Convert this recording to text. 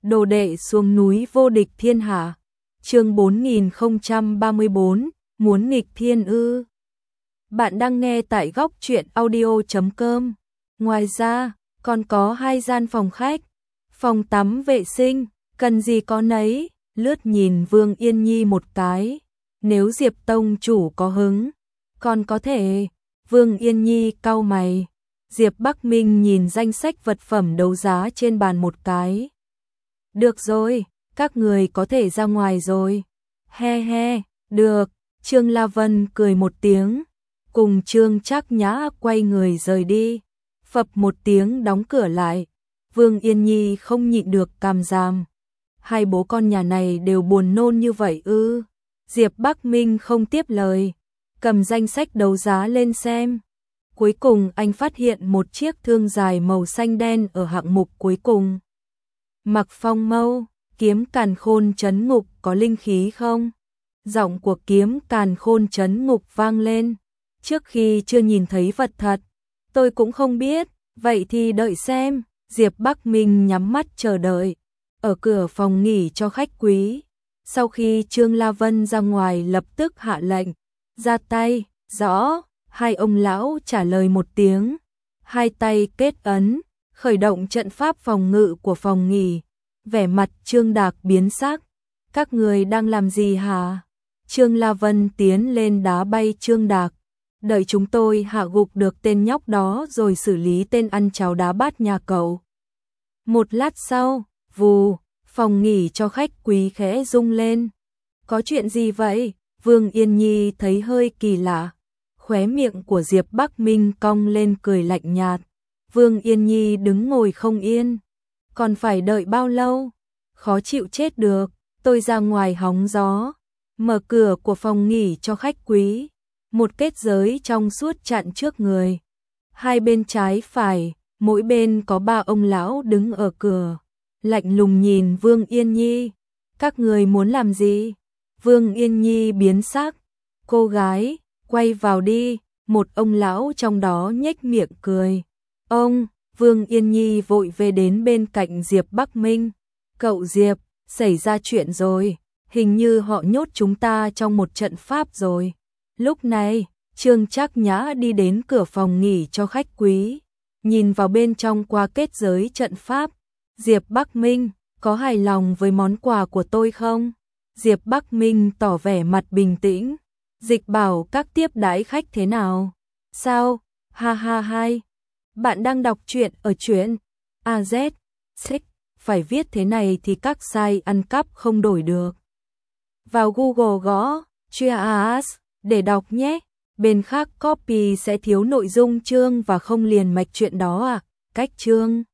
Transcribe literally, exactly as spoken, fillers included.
Đồ đệ xuống núi vô địch thiên hạ. Chương bốn nghìn không trăm ba mươi bốn, muốn nghịch thiên ư? Bạn đang nghe tại góc truyện audio chấm com. Ngoài ra, còn có hai gian phòng khách, phòng tắm vệ sinh, cần gì có nấy. Lướt nhìn Vương Yên Nhi một cái, nếu Diệp tông chủ có hứng, còn có thể. Vương Yên Nhi cau mày. Diệp Bắc Minh nhìn danh sách vật phẩm đấu giá trên bàn một cái. Được rồi, các người có thể ra ngoài rồi. He he, được. Trương La Vân cười một tiếng, cùng Trương Trác Nhã quay người rời đi. Phập một tiếng đóng cửa lại. Vương Yên Nhi không nhịn được càm ràm. Hai bố con nhà này đều buồn nôn như vậy ư? Diệp Bắc Minh không tiếp lời, cầm danh sách đấu giá lên xem. Cuối cùng anh phát hiện một chiếc thương dài màu xanh đen ở hạng mục cuối cùng. Mặc Phong Mâu, kiếm Càn Khôn Trấn Ngục có linh khí không? Giọng của kiếm Càn Khôn Trấn Ngục vang lên. Trước khi chưa nhìn thấy vật thật, tôi cũng không biết, vậy thì đợi xem. Diệp Bắc Minh nhắm mắt chờ đợi, ở cửa phòng nghỉ cho khách quý. Sau khi Trương La Vân ra ngoài lập tức hạ lệnh, ra tay, rõ. Hai ông lão trả lời một tiếng, hai tay kết ấn, khởi động trận pháp phòng ngự của phòng nghỉ. Vẻ mặt Trương Đạc biến sắc. Các người đang làm gì hả? Trương La Vân tiến lên đá bay Trương Đạc. Đợi chúng tôi hạ gục được tên nhóc đó rồi xử lý tên ăn cháo đá bát nhà cậu. Một lát sau, vù, phòng nghỉ cho khách quý khẽ rung lên. Có chuyện gì vậy? Vương Yên Nhi thấy hơi kỳ lạ. Khóe miệng của Diệp Bắc Minh cong lên cười lạnh nhạt. Vương Yên Nhi đứng ngồi không yên. Còn phải đợi bao lâu? Khó chịu chết được. Tôi ra ngoài hóng gió. Mở cửa của phòng nghỉ cho khách quý. Một kết giới trong suốt chặn trước người. Hai bên trái phải, mỗi bên có ba ông lão đứng ở cửa. Lạnh lùng nhìn Vương Yên Nhi. Các người muốn làm gì? Vương Yên Nhi biến sắc. Cô gái, quay vào đi. Một ông lão trong đó nhếch miệng cười. Ông, Vương Yên Nhi vội về đến bên cạnh Diệp Bắc Minh. Cậu Diệp, xảy ra chuyện rồi. Hình như họ nhốt chúng ta trong một trận pháp rồi. Lúc này, Trương Trác Nhã đi đến cửa phòng nghỉ cho khách quý. Nhìn vào bên trong qua kết giới trận pháp. Diệp Bắc Minh, có hài lòng với món quà của tôi không? Diệp Bắc Minh tỏ vẻ mặt bình tĩnh. Dịch bảo các tiếp đãi khách thế nào? Sao? Ha ha hai. Bạn đang đọc truyện ở truyện a zét. Xích, phải viết thế này thì các site ăn cắp không đổi được. Vào Google gõ Cheers để đọc nhé. Bên khác copy sẽ thiếu nội dung chương và không liền mạch truyện đó à? Cách chương